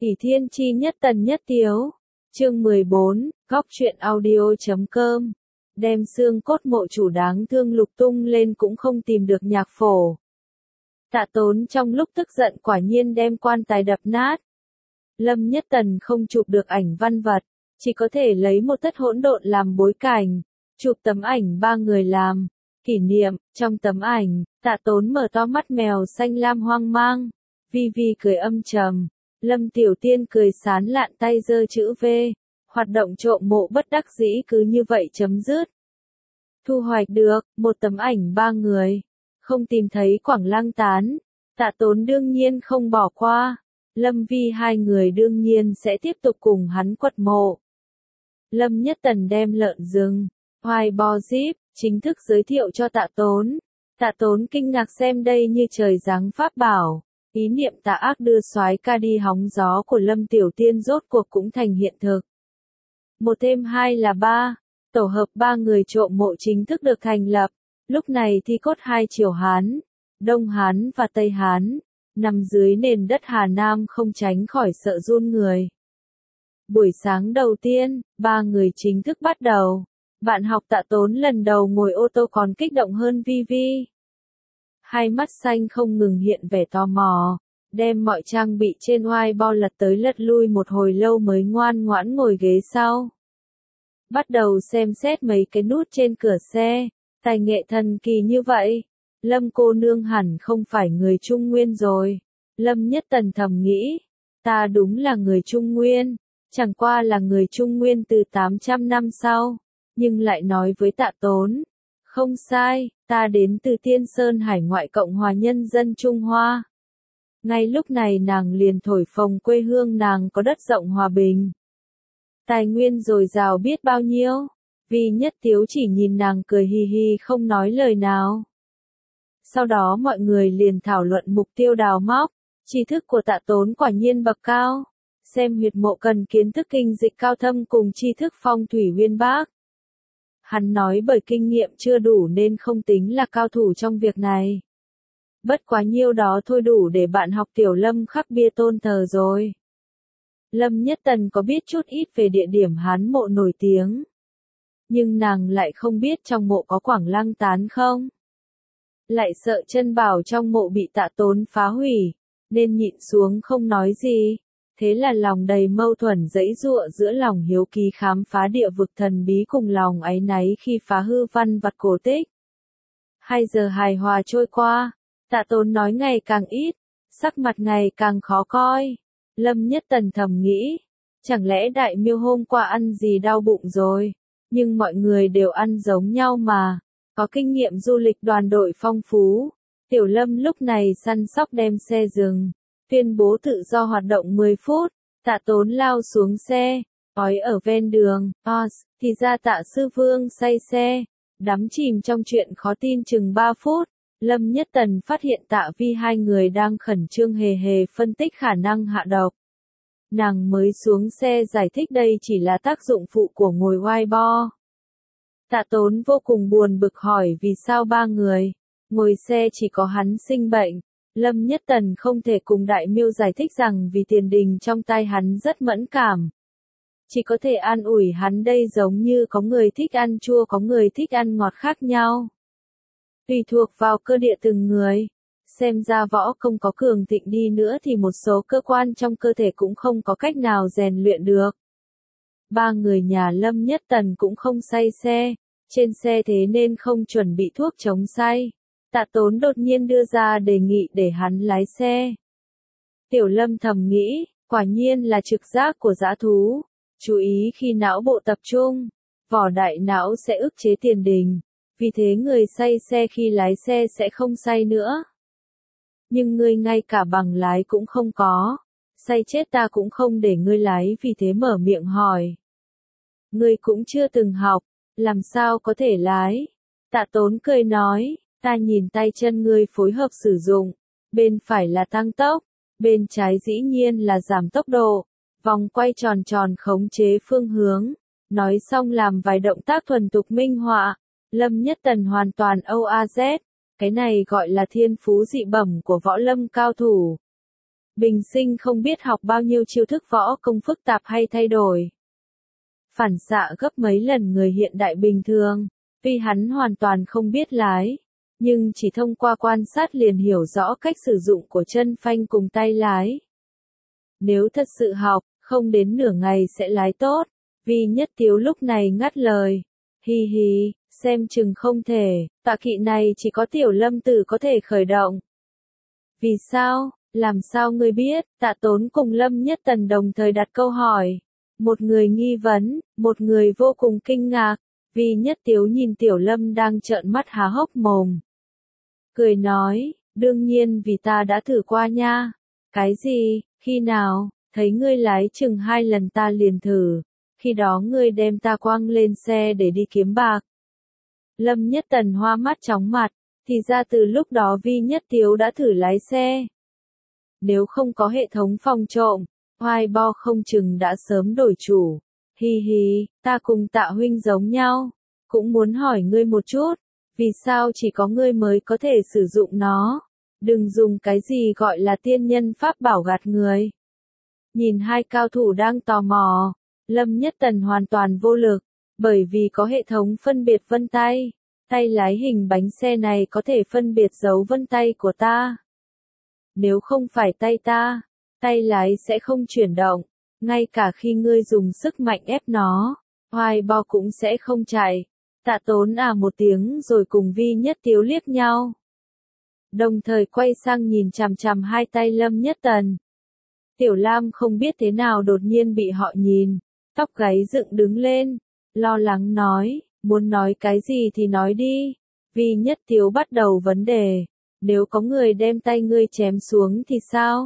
ỷ thiên chi nhất tần nhất tiếu. Chương 14, góc truyện audio.com. Đem xương cốt mộ chủ đáng thương lục tung lên cũng không tìm được nhạc phổ. Tạ Tốn trong lúc tức giận quả nhiên đem quan tài đập nát. Lâm Nhất Tần không chụp được ảnh văn vật, chỉ có thể lấy một thất hỗn độn làm bối cảnh, chụp tấm ảnh ba người làm kỷ niệm. Trong tấm ảnh, Tạ Tốn mở to mắt mèo xanh lam hoang mang, Vi Vi cười âm trầm, Lâm Tiểu Tiên cười sán lạn tay giơ chữ V. Hoạt động trộm mộ bất đắc dĩ cứ như vậy chấm dứt. Thu hoạch được một tấm ảnh ba người, không tìm thấy Quảng Lăng Tán, Tạ Tốn đương nhiên không bỏ qua. Lâm Vi hai người đương nhiên sẽ tiếp tục cùng hắn quật mộ. Lâm Nhất Tần đem lợn rừng, hoài bò díp, chính thức giới thiệu cho Tạ Tốn. Tạ Tốn kinh ngạc xem đây như trời giáng pháp bảo. Ý niệm tà ác đưa soái ca đi hóng gió của Lâm Tiểu Tiên rốt cuộc cũng thành hiện thực. 1 thêm 2 là 3, tổ hợp 3 người trộm mộ chính thức được thành lập. Lúc này thi cốt hai triều Hán, Đông Hán và Tây Hán, nằm dưới nền đất Hà Nam không tránh khỏi sợ run người. Buổi sáng đầu tiên, 3 người chính thức bắt đầu. Bạn học Tạ Tốn lần đầu ngồi ô tô còn kích động hơn Vi Vi. Hai mắt xanh không ngừng hiện vẻ tò mò, đem mọi trang bị trên oai bo lật tới lật lui một hồi lâu mới ngoan ngoãn ngồi ghế sau. Bắt đầu xem xét mấy cái nút trên cửa xe, tài nghệ thần kỳ như vậy. Lâm cô nương hẳn không phải người Trung Nguyên rồi. Lâm Nhất Tần thầm nghĩ, ta đúng là người Trung Nguyên, chẳng qua là người Trung Nguyên từ 800 năm sau, nhưng lại nói với Tạ Tốn. Không sai, ta đến từ Tiên Sơn Hải ngoại Cộng hòa Nhân dân Trung Hoa. Ngay lúc này nàng liền thổi phồng quê hương nàng có đất rộng hòa bình. Tài nguyên dồi dào biết bao nhiêu. Vi Nhất Tiếu chỉ nhìn nàng cười hì hì không nói lời nào. Sau đó mọi người liền thảo luận mục tiêu đào móc. Tri thức của Tạ Tốn quả nhiên bậc cao. Xem huyệt mộ cần kiến thức kinh dịch cao thâm cùng tri thức phong thủy uyên bác. Hắn nói bởi kinh nghiệm chưa đủ nên không tính là cao thủ trong việc này. Bất quá nhiêu đó thôi đủ để bạn học Tiểu Lâm khắc bia tôn thờ rồi. Lâm Nhất Tần có biết chút ít về địa điểm Hán mộ nổi tiếng. Nhưng nàng lại không biết trong mộ có Quảng Lăng Tán không. Lại sợ chân bảo trong mộ bị Tạ Tốn phá hủy, nên nhịn xuống không nói gì. Thế là lòng đầy mâu thuẫn giãy giụa giữa lòng hiếu kỳ khám phá địa vực thần bí cùng lòng áy náy khi phá hư văn vật cổ tích. 2 giờ hài hòa trôi qua, Tạ Tốn nói ngày càng ít, sắc mặt ngày càng khó coi. Lâm Nhất Tần thầm nghĩ, chẳng lẽ đại miêu hôm qua ăn gì đau bụng rồi, nhưng mọi người đều ăn giống nhau mà, có kinh nghiệm du lịch đoàn đội phong phú. Tiểu Lâm lúc này săn sóc đem xe dừng. Tuyên bố tự do hoạt động 10 phút, Tạ Tốn lao xuống xe, ói ở ven đường, thì ra Tạ Sư Vương say xe, đắm chìm trong chuyện khó tin chừng 3 phút, Lâm Nhất Tần phát hiện Tạ Vi hai người đang khẩn trương hề hề phân tích khả năng hạ độc. Nàng mới xuống xe giải thích đây chỉ là tác dụng phụ của ngồi oai bo. Tạ Tốn vô cùng buồn bực hỏi vì sao 3 người, ngồi xe chỉ có hắn sinh bệnh. Lâm Nhất Tần không thể cùng Đại Miêu giải thích rằng vì tiền đình trong tai hắn rất mẫn cảm. Chỉ có thể an ủi hắn đây giống như có người thích ăn chua có người thích ăn ngọt khác nhau. Tùy thuộc vào cơ địa từng người. Xem ra võ công có cường thịnh đi nữa thì một số cơ quan trong cơ thể cũng không có cách nào rèn luyện được. 3 người nhà Lâm Nhất Tần cũng không say xe. Trên xe thế nên không chuẩn bị thuốc chống say. Tạ Tốn đột nhiên đưa ra đề nghị để hắn lái xe. Tiểu Lâm thầm nghĩ, quả nhiên là trực giác của dã thú. Chú ý khi não bộ tập trung, vỏ đại não sẽ ức chế tiền đình. Vì thế người say xe khi lái xe sẽ không say nữa. Nhưng ngươi ngay cả bằng lái cũng không có. Say chết ta cũng không để ngươi lái vì thế mở miệng hỏi. Ngươi cũng chưa từng học, làm sao có thể lái? Tạ Tốn cười nói. Ta nhìn tay chân ngươi phối hợp sử dụng, bên phải là tăng tốc, bên trái dĩ nhiên là giảm tốc độ, vòng quay tròn tròn khống chế phương hướng. Nói xong làm vài động tác thuần thục minh họa, Lâm Nhất Tần hoàn toàn OAZ, cái này gọi là thiên phú dị bẩm của võ lâm cao thủ. Bình sinh không biết học bao nhiêu chiêu thức võ công phức tạp hay thay đổi. Phản xạ gấp mấy lần người hiện đại bình thường, tuy hắn hoàn toàn không biết lái, nhưng chỉ thông qua quan sát liền hiểu rõ cách sử dụng của chân phanh cùng tay lái. Nếu thật sự học, không đến nửa ngày sẽ lái tốt, Vi Nhất Tiếu lúc này ngắt lời. Hi hi, xem chừng không thể, tọa kỵ này chỉ có Tiểu Lâm Tử có thể khởi động. Vì sao, làm sao ngươi biết? Tạ Tốn cùng Lâm Nhất Tần đồng thời đặt câu hỏi. Một người nghi vấn, một người vô cùng kinh ngạc. Vi Nhất Tiếu nhìn Tiểu Lâm đang trợn mắt há hốc mồm. Cười nói, đương nhiên vì ta đã thử qua nha. Cái gì, khi nào, thấy ngươi lái chừng 2 lần ta liền thử. Khi đó ngươi đem ta quăng lên xe để đi kiếm bạc. Lâm Nhất Tần hoa mắt chóng mặt, thì ra từ lúc đó Vi Nhất Tiếu đã thử lái xe. Nếu không có hệ thống phòng trộm, Hoài Bo không chừng đã sớm đổi chủ. Hi hi, ta cùng Tạ huynh giống nhau, cũng muốn hỏi ngươi một chút, vì sao chỉ có ngươi mới có thể sử dụng nó? Đừng dùng cái gì gọi là tiên nhân pháp bảo gạt người. Nhìn hai cao thủ đang tò mò, Lâm Nhất Tần hoàn toàn vô lực, bởi vì có hệ thống phân biệt vân tay. Tay lái hình bánh xe này có thể phân biệt dấu vân tay của ta. Nếu không phải tay ta, tay lái sẽ không chuyển động, ngay cả khi ngươi dùng sức mạnh ép nó, Hoài Bo cũng sẽ không chạy. Tạ Tốn một tiếng rồi cùng Vi Nhất Tiếu liếc nhau. Đồng thời quay sang nhìn chằm chằm hai tay Lâm Nhất Tần. Tiểu Lam không biết thế nào đột nhiên bị họ nhìn, tóc gáy dựng đứng lên, lo lắng nói, muốn nói cái gì thì nói đi. Vi Nhất Tiếu bắt đầu vấn đề, nếu có người đem tay ngươi chém xuống thì sao?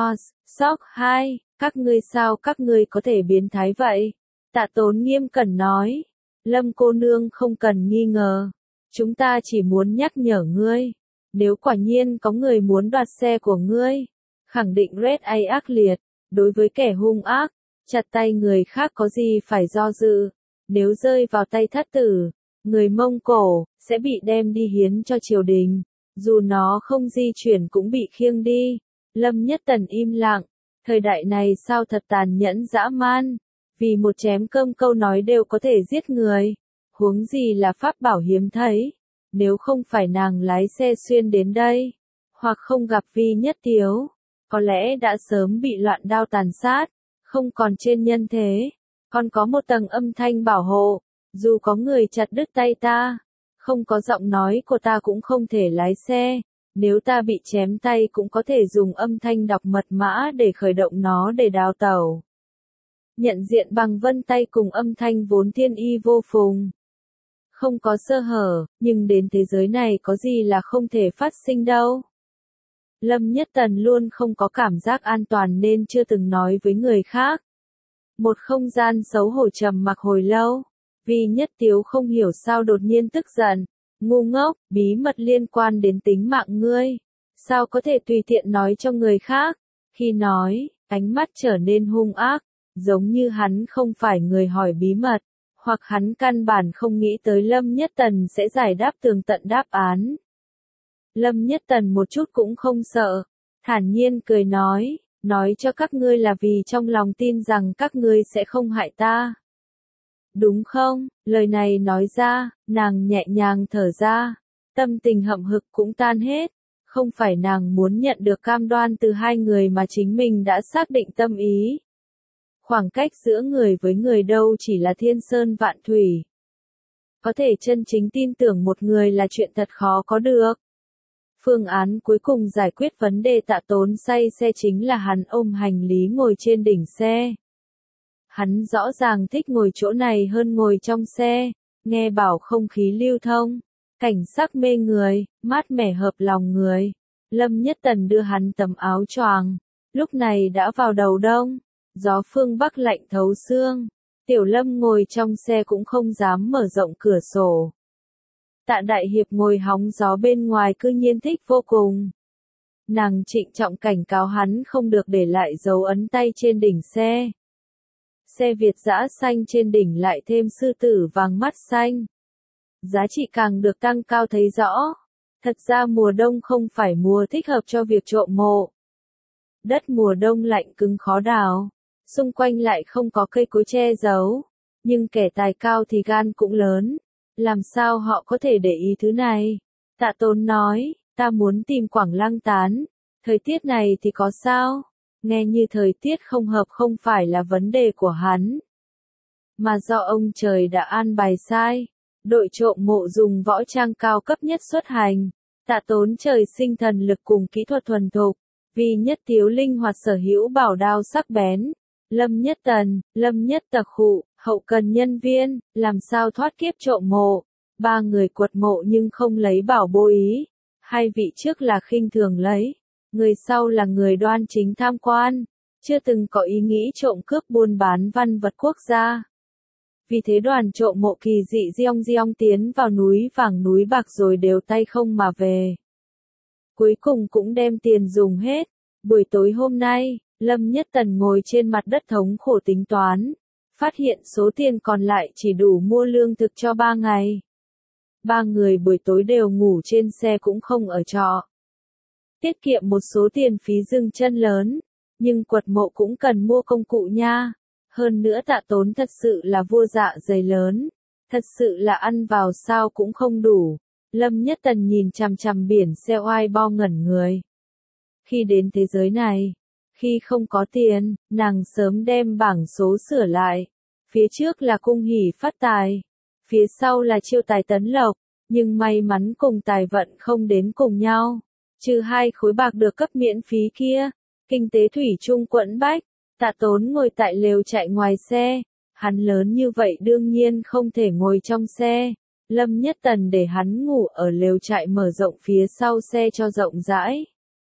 Sóc 2, các ngươi sao các ngươi có thể biến thái vậy? Tạ Tốn nghiêm cẩn nói, Lâm cô nương không cần nghi ngờ, chúng ta chỉ muốn nhắc nhở ngươi, nếu quả nhiên có người muốn đoạt xe của ngươi, khẳng định Red A ác liệt, đối với kẻ hung ác, chặt tay người khác có gì phải do dự, nếu rơi vào tay thất tử, người Mông Cổ, sẽ bị đem đi hiến cho triều đình, dù nó không di chuyển cũng bị khiêng đi. Lâm Nhất Tần im lặng, thời đại này sao thật tàn nhẫn dã man, vì một chém cơm câu nói đều có thể giết người, huống gì là pháp bảo hiếm thấy, nếu không phải nàng lái xe xuyên đến đây, hoặc không gặp Vi Nhất Tiếu, có lẽ đã sớm bị loạn đao tàn sát, không còn trên nhân thế, còn có một tầng âm thanh bảo hộ, dù có người chặt đứt tay ta, không có giọng nói của ta cũng không thể lái xe. Nếu ta bị chém tay cũng có thể dùng âm thanh đọc mật mã để khởi động nó để đào tẩu. Nhận diện bằng vân tay cùng âm thanh vốn thiên y vô phùng. Không có sơ hở, nhưng đến thế giới này có gì là không thể phát sinh đâu. Lâm Nhất Tần luôn không có cảm giác an toàn nên chưa từng nói với người khác. Một không gian xấu hổ trầm mặc hồi lâu, Vi Nhất Tiếu không hiểu sao đột nhiên tức giận. Ngu ngốc, bí mật liên quan đến tính mạng ngươi, sao có thể tùy tiện nói cho người khác? Khi nói, ánh mắt trở nên hung ác, giống như hắn không phải người hỏi bí mật, hoặc hắn căn bản không nghĩ tới Lâm Nhất Tần sẽ giải đáp tường tận đáp án. Lâm Nhất Tần một chút cũng không sợ, thản nhiên cười nói cho các ngươi là vì trong lòng tin rằng các ngươi sẽ không hại ta. Đúng không? Lời này nói ra, nàng nhẹ nhàng thở ra, tâm tình hậm hực cũng tan hết, không phải nàng muốn nhận được cam đoan từ hai người mà chính mình đã xác định tâm ý. Khoảng cách giữa người với người đâu chỉ là thiên sơn vạn thủy. Có thể chân chính tin tưởng một người là chuyện thật khó có được. Phương án cuối cùng giải quyết vấn đề Tạ Tốn say xe chính là hắn ôm hành lý ngồi trên đỉnh xe. Hắn rõ ràng thích ngồi chỗ này hơn ngồi trong xe, nghe bảo không khí lưu thông, cảnh sắc mê người, mát mẻ hợp lòng người. Lâm Nhất Tần đưa hắn tấm áo choàng, lúc này đã vào đầu đông, gió phương Bắc lạnh thấu xương, Tiểu Lâm ngồi trong xe cũng không dám mở rộng cửa sổ. Tạ Đại Hiệp ngồi hóng gió bên ngoài cư nhiên thích vô cùng. Nàng trịnh trọng cảnh cáo hắn không được để lại dấu ấn tay trên đỉnh xe. Xe Việt dã xanh trên đỉnh lại thêm sư tử vàng mắt xanh. Giá trị càng được tăng cao thấy rõ. Thật ra mùa đông không phải mùa thích hợp cho việc trộm mộ. Đất mùa đông lạnh cứng khó đào, xung quanh lại không có cây cối che giấu, nhưng kẻ tài cao thì gan cũng lớn, làm sao họ có thể để ý thứ này? Tạ Tốn nói, ta muốn tìm Quảng Lăng Tán, thời tiết này thì có sao? Nghe như thời tiết không hợp không phải là vấn đề của hắn, mà do ông trời đã an bài sai. Đội trộm mộ dùng võ trang cao cấp nhất xuất hành. Tạ Tốn trời sinh thần lực cùng kỹ thuật thuần thục, vì nhất thiếu linh hoạt sở hữu bảo đao sắc bén. Lâm Nhất Tần, Lâm Nhất Tặc Khụ, hậu cần nhân viên, làm sao thoát kiếp trộm mộ. Ba người quật mộ nhưng không lấy bảo bối ý. Hai vị trước là khinh thường lấy, người sau là người đoan chính tham quan, chưa từng có ý nghĩ trộm cướp buôn bán văn vật quốc gia. Vì thế đoàn trộm mộ kỳ dị giong giong tiến vào núi vàng núi bạc rồi đều tay không mà về. Cuối cùng cũng đem tiền dùng hết. Buổi tối hôm nay, Lâm Nhất Tần ngồi trên mặt đất thống khổ tính toán, phát hiện số tiền còn lại chỉ đủ mua lương thực cho 3 ngày. Ba người buổi tối đều ngủ trên xe cũng không ở trọ. Tiết kiệm một số tiền phí dừng chân lớn, nhưng quật mộ cũng cần mua công cụ nha. Hơn nữa Tạ Tốn thật sự là vua dạ dày lớn, thật sự là ăn vào sao cũng không đủ. Lâm Nhất Tần nhìn chằm chằm biển xe oai bo ngẩn người. Khi đến thế giới này, khi không có tiền, nàng sớm đem bảng số sửa lại. Phía trước là cung hỷ phát tài, phía sau là chiêu tài tấn lộc, nhưng may mắn cùng tài vận không đến cùng nhau. Trừ 2 khối bạc được cấp miễn phí kia, kinh tế thủy chung quẫn bách. Tạ Tốn ngồi tại lều trại ngoài xe, hắn lớn như vậy đương nhiên không thể ngồi trong xe. Lâm Nhất Tần để hắn ngủ ở lều trại mở rộng phía sau xe cho rộng rãi.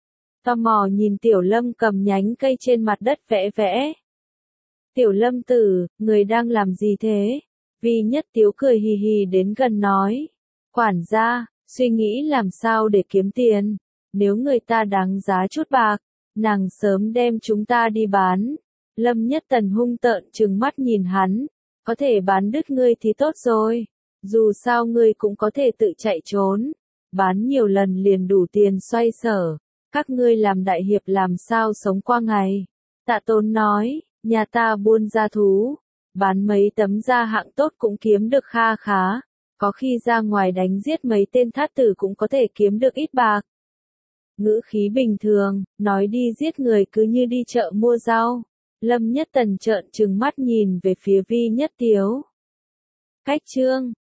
Tò mò nhìn Tiểu Lâm cầm nhánh cây trên mặt đất vẽ vẽ. Tiểu Lâm tử, người đang làm gì thế? Vi Nhất Tiếu cười hì hì đến gần nói. Quản gia, suy nghĩ làm sao để kiếm tiền. Nếu người ta đáng giá chút bạc, nàng sớm đem chúng ta đi bán. Lâm Nhất Tần hung tợn trừng mắt nhìn hắn. Có thể bán đứt ngươi thì tốt rồi. Dù sao ngươi cũng có thể tự chạy trốn. Bán nhiều lần liền đủ tiền xoay sở. Các ngươi làm đại hiệp làm sao sống qua ngày. Tạ Tốn nói, nhà ta buôn gia thú. Bán mấy tấm da hạng tốt cũng kiếm được kha khá. Có khi ra ngoài đánh giết mấy tên thát tử cũng có thể kiếm được ít bạc. Ngữ khí bình thường, nói đi giết người cứ như đi chợ mua rau. Lâm Nhất Tần trợn trừng mắt nhìn về phía Vi Nhất Tiếu. Cách chương